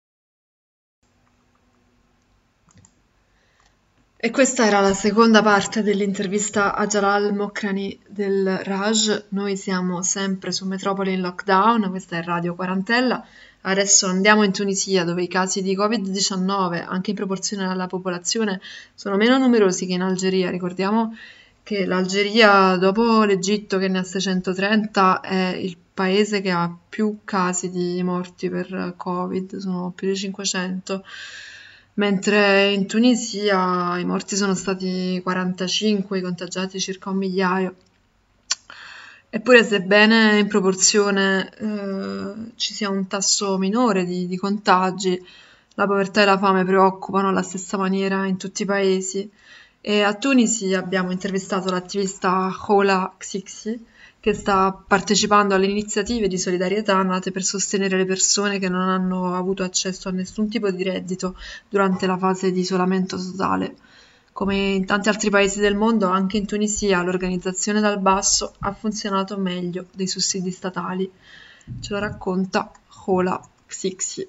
E questa era la seconda parte dell'intervista a Jalal Mokrani del Raj. Noi siamo sempre su Metropoli in lockdown, questa è Radio Quarantella. Adesso andiamo in Tunisia, dove i casi di covid diciannove, anche in proporzione alla popolazione, sono meno numerosi che in Algeria. Ricordiamo che l'Algeria, dopo l'Egitto che ne ha seicentotrenta, è il paese che ha più casi di morti per Covid, sono più di cinquecento. Mentre in Tunisia i morti sono stati quarantacinque, i contagiati circa un migliaio. Eppure, sebbene in proporzione eh, ci sia un tasso minore di, di contagi, la povertà e la fame preoccupano alla stessa maniera in tutti i paesi. E a Tunisi abbiamo intervistato l'attivista Hola Xixi, che sta partecipando alle iniziative di solidarietà nate per sostenere le persone che non hanno avuto accesso a nessun tipo di reddito durante la fase di isolamento totale. Come in tanti altri paesi del mondo, anche in Tunisia l'organizzazione dal basso ha funzionato meglio dei sussidi statali. Ce lo racconta Hola Xixi.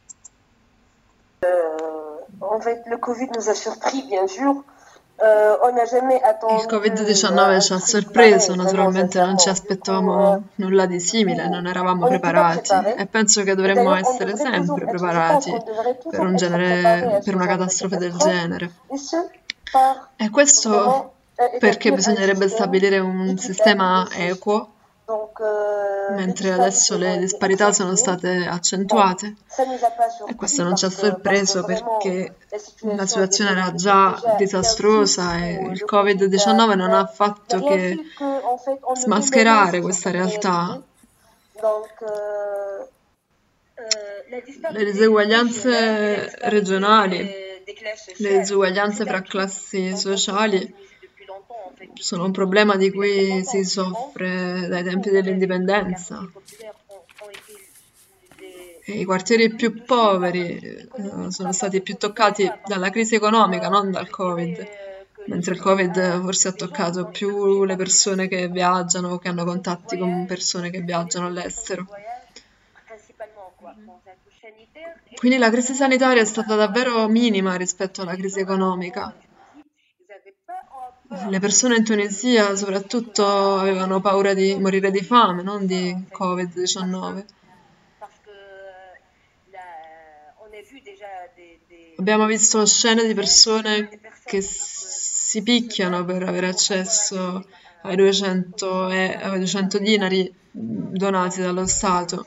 Euh, en fait, le Covid nous a surpris, bien sûr. Euh, on n'a jamais attendu Il covid diciannove ci ha sorpreso, naturalmente non ci aspettavamo nulla di simile, non eravamo preparati e penso che dovremmo essere sempre preparati per un genere, per una catastrofe del genere. E questo perché bisognerebbe stabilire un sistema equo, mentre adesso le disparità sono state accentuate. E questo non ci ha sorpreso perché la situazione era già disastrosa e il covid diciannove non ha fatto che smascherare questa realtà. Le diseguaglianze regionali, le disuguaglianze fra classi sociali sono un problema di cui si soffre dai tempi dell'indipendenza. E i quartieri più poveri eh, sono stati più toccati dalla crisi economica, non dal Covid, mentre il Covid forse ha toccato più le persone che viaggiano o che hanno contatti con persone che viaggiano all'estero. Quindi la crisi sanitaria è stata davvero minima rispetto alla crisi economica. Le persone in Tunisia soprattutto avevano paura di morire di fame, non di covid diciannove. Abbiamo visto scene di persone che si picchiano per avere accesso ai duecento, e, ai duecento dinari donati dallo Stato.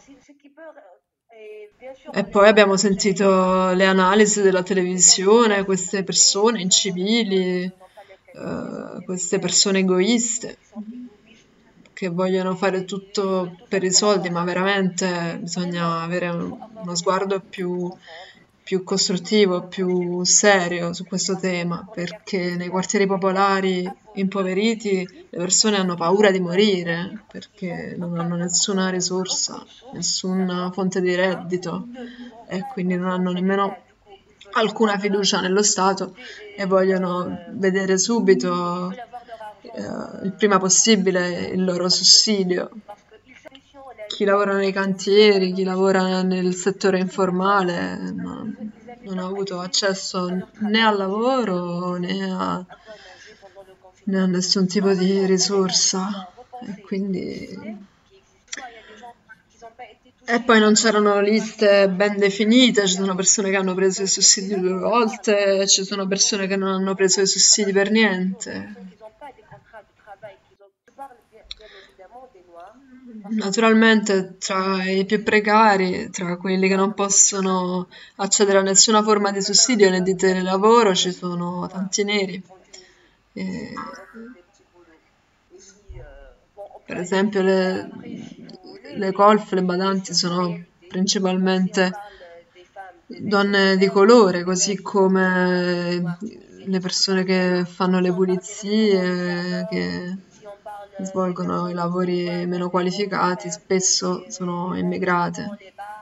E poi abbiamo sentito le analisi della televisione, queste persone incivili, uh, queste persone egoiste che vogliono fare tutto per i soldi, ma veramente bisogna avere un, uno sguardo più, più costruttivo, più serio su questo tema, perché nei quartieri popolari impoveriti le persone hanno paura di morire perché non hanno nessuna risorsa, nessuna fonte di reddito e quindi non hanno nemmeno alcuna fiducia nello Stato e vogliono vedere subito eh, il prima possibile il loro sussidio. Chi lavora nei cantieri, chi lavora nel settore informale non, non ha avuto accesso né al lavoro né a, né a nessun tipo di risorsa e quindi E poi non c'erano liste ben definite, ci sono persone che hanno preso i sussidi due volte, ci sono persone che non hanno preso i sussidi per niente. Naturalmente tra i più precari, tra quelli che non possono accedere a nessuna forma di sussidio né di telelavoro, ci sono tanti neri. E, per esempio le, le colf, le badanti sono principalmente donne di colore, così come le persone che fanno le pulizie, che svolgono i lavori meno qualificati, spesso sono immigrate.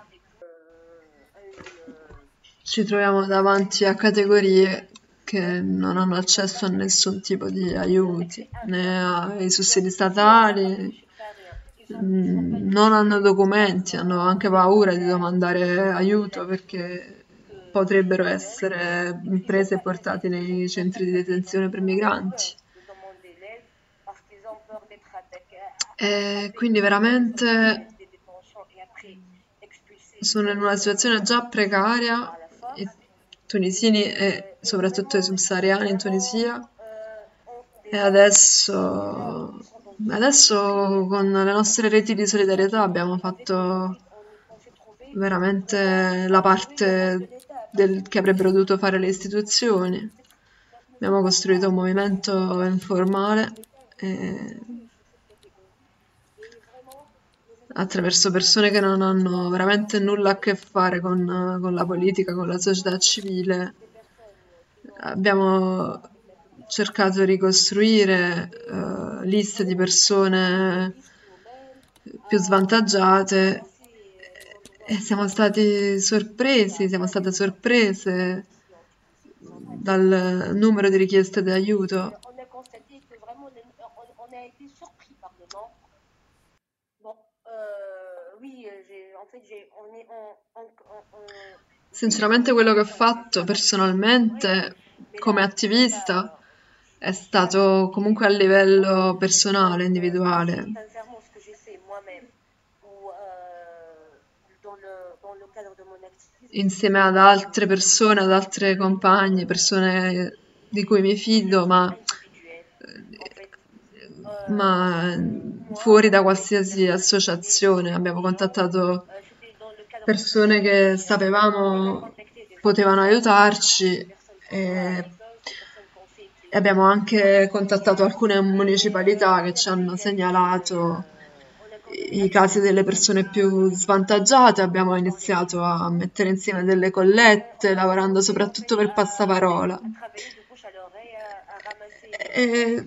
Ci troviamo davanti a categorie che non hanno accesso a nessun tipo di aiuti, né ai sussidi statali, mm, non hanno documenti, hanno anche paura di domandare aiuto perché potrebbero essere prese e portati nei centri di detenzione per migranti. E quindi veramente sono in una situazione già precaria, i tunisini e soprattutto i subsahariani in Tunisia, e adesso, adesso con le nostre reti di solidarietà abbiamo fatto veramente la parte del, che avrebbero dovuto fare le istituzioni. Abbiamo costruito un movimento informale e attraverso persone che non hanno veramente nulla a che fare con, con la politica, con la società civile. Abbiamo cercato di ricostruire uh, liste di persone più svantaggiate e siamo stati sorpresi, siamo state sorprese dal numero di richieste di aiuto. Sinceramente quello che ho fatto personalmente come attivista è stato comunque a livello personale, individuale. Insieme ad altre persone, ad altre compagne, persone di cui mi fido, ma, ma fuori da qualsiasi associazione. Abbiamo contattato persone che sapevamo potevano aiutarci e abbiamo anche contattato alcune municipalità che ci hanno segnalato i casi delle persone più svantaggiate. Abbiamo iniziato a mettere insieme delle collette, lavorando soprattutto per passaparola. E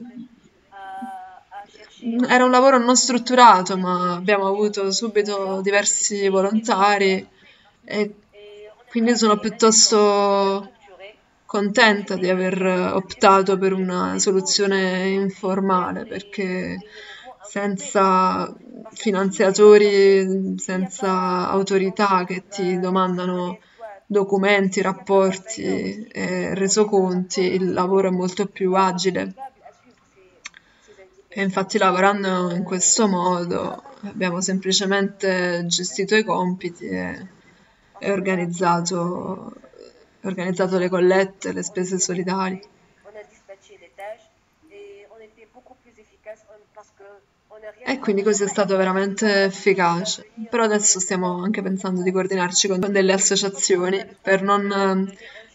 era un lavoro non strutturato, ma abbiamo avuto subito diversi volontari e quindi sono piuttosto contenta di aver optato per una soluzione informale, perché senza finanziatori, senza autorità che ti domandano documenti, rapporti e resoconti, il lavoro è molto più agile. E infatti lavorando in questo modo abbiamo semplicemente gestito i compiti e, e organizzato, organizzato le collette, le spese solidali. E quindi così è stato veramente efficace. Però adesso stiamo anche pensando di coordinarci con delle associazioni per non,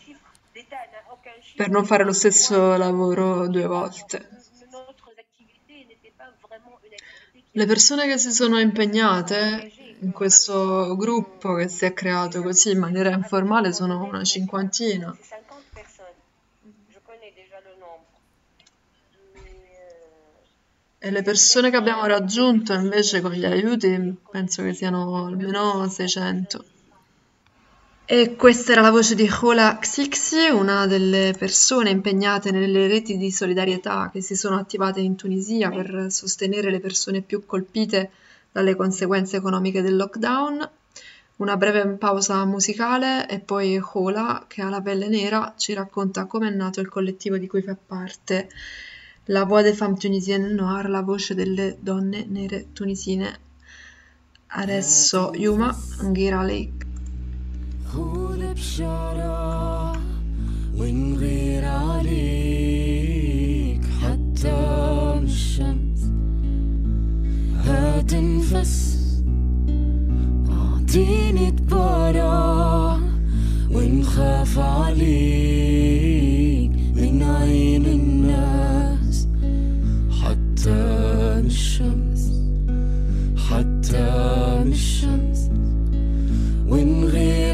per non fare lo stesso lavoro due volte. Le persone che si sono impegnate in questo gruppo che si è creato così in maniera informale sono una cinquantina. E le persone che abbiamo raggiunto invece con gli aiuti penso che siano almeno seicento. E questa era la voce di Hola Xixi, una delle persone impegnate nelle reti di solidarietà che si sono attivate in Tunisia per sostenere le persone più colpite dalle conseguenze economiche del lockdown. Una breve pausa musicale e poi Hola, che ha la pelle nera, ci racconta come è nato il collettivo di cui fa parte. La voix des femmes tunisiennes noires, la voce delle donne nere tunisine. Adesso Yuma, Ngira Lake. خذ بشارة ونغير عليك حتى الشمس هات نفس أعطيني تبارة ونخاف عليك من عين الناس حتى الشمس حتى الشمس ونغير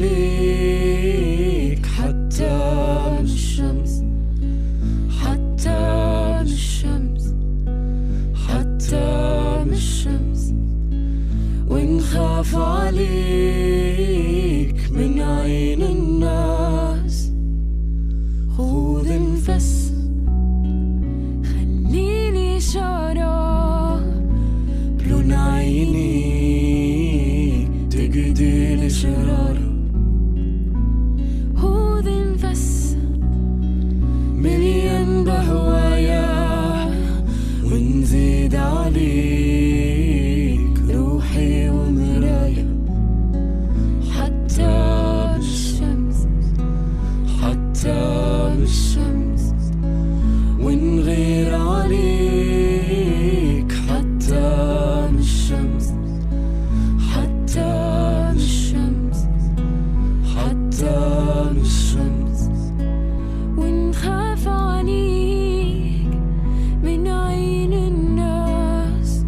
عليك حتى الشمس حتى الشمس حتى الشمس ونخاف عليك من عين الناس خذ نفس خليني إشارة بلون عينيك تقضي الشرارة خذ نفس مليان بهوايا ونزيد عليك روحي ومرايا حتى الشمس حتى الشمس ونغير عليك حتى الشمس حتى الشمس حتى الشمس ونخاف عليك من عين الناس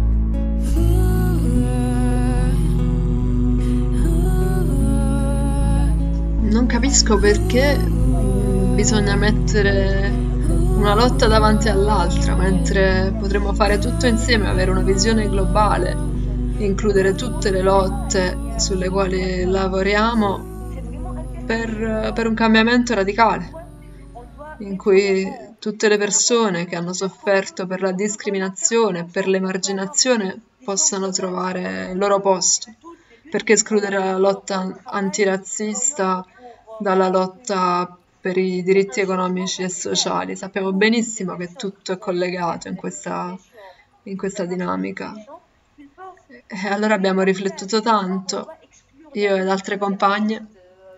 Non capisco perché mm, bisogna mettere una lotta davanti all'altra, mentre potremmo fare tutto insieme e avere una visione globale, includere tutte le lotte sulle quali lavoriamo per, per un cambiamento radicale, in cui tutte le persone che hanno sofferto per la discriminazione e per l'emarginazione possano trovare il loro posto. Perché escludere la lotta antirazzista dalla lotta per i diritti economici e sociali? Sappiamo benissimo che tutto è collegato in questa, in questa dinamica. E allora abbiamo riflettuto tanto, io ed altre compagne,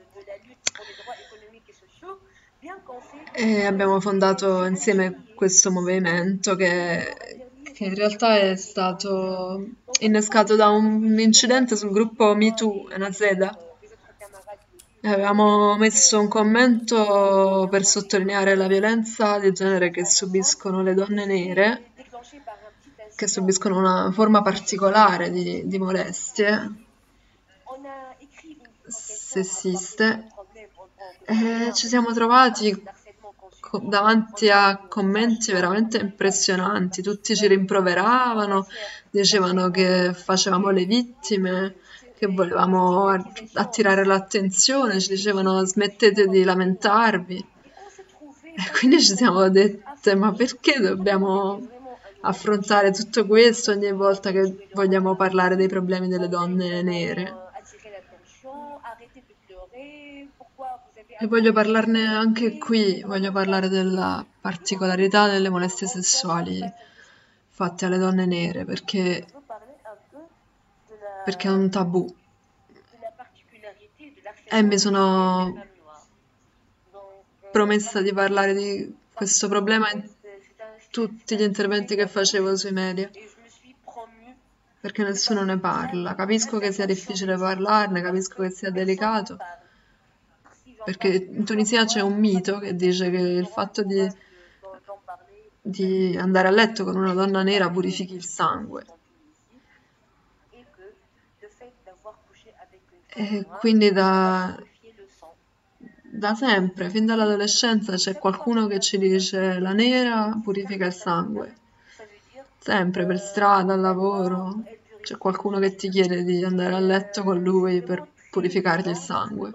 e abbiamo fondato insieme questo movimento che, che in realtà è stato innescato da un incidente sul gruppo MeToo e Nazeda. Avevamo messo un commento per sottolineare la violenza di genere che subiscono le donne nere, che subiscono una forma particolare di, di molestie sessiste, e ci siamo trovati co- davanti a commenti veramente impressionanti. Tutti ci rimproveravano, dicevano che facevamo le vittime, che volevamo a- attirare l'attenzione, ci dicevano smettete di lamentarvi. E quindi ci siamo dette, ma perché dobbiamo affrontare tutto questo ogni volta che vogliamo parlare dei problemi delle donne nere? E voglio parlarne anche qui, voglio parlare della particolarità delle molestie sessuali fatte alle donne nere, perché, perché è un tabù. E mi sono promessa di parlare di questo problema in tutti gli interventi che facevo sui media, perché nessuno ne parla. Capisco che sia difficile parlarne, capisco che sia delicato, perché in Tunisia c'è un mito che dice che il fatto di, di andare a letto con una donna nera purifichi il sangue. E quindi da, da sempre, fin dall'adolescenza, c'è qualcuno che ci dice la nera purifica il sangue. Sempre, per strada, al lavoro, c'è qualcuno che ti chiede di andare a letto con lui per purificargli il sangue.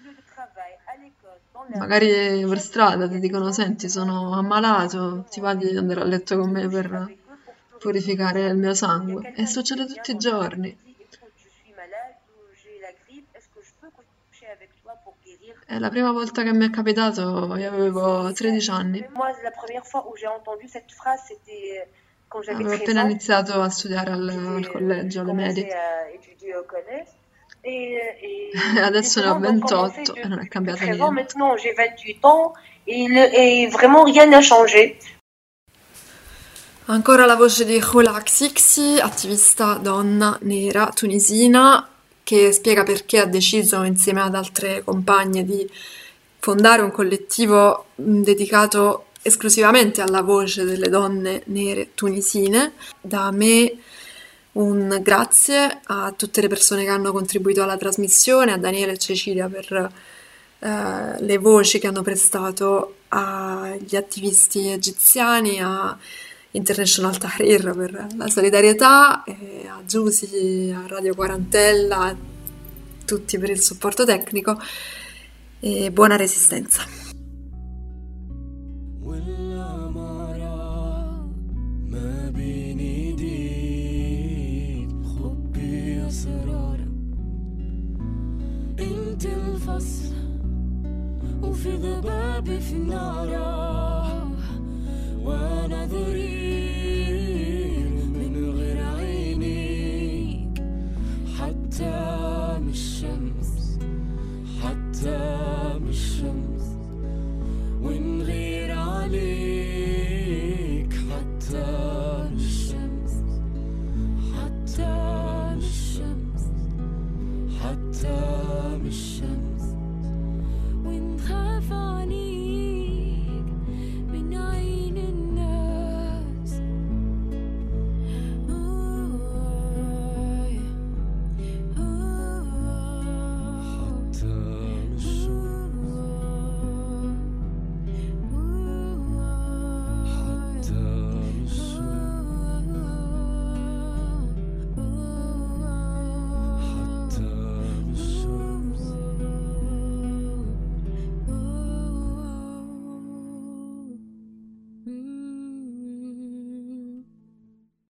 Magari per strada ti dicono, senti, sono ammalato, ti va di andare a letto con me per purificare il mio sangue? E succede tutti i giorni. È la prima volta che mi è capitato, io avevo tredici anni. Moi, la première fois où j'ai entendu cette phrase, c'était quand j'avais Avevo treize appena ans. iniziato a studiare al, al collegio, alle Commencé medie. à étudier au collège. Et, et Adesso ne ho justement, donc, commencé ventotto de- e non è depuis cambiato treize ans, niente. maintenant j'ai vingt-huit ans et, le- et vraiment rien n'a changé. Ancora la voce di Houla Xixi, attivista donna nera tunisina, che spiega perché ha deciso insieme ad altre compagne di fondare un collettivo mh, dedicato esclusivamente alla voce delle donne nere tunisine. Da me un grazie a tutte le persone che hanno contribuito alla trasmissione, a Daniele e Cecilia per eh, le voci che hanno prestato agli attivisti egiziani, a International Tahrir per la solidarietà, e a Giusy, a Radio Quarantella, a tutti per il supporto tecnico e buona resistenza. والأمارة ما بين ايديك حبي أسرار انت الفصل وفي ضبابي في ناره وانا ضرير من غير عينيك حتى من الشمس حتى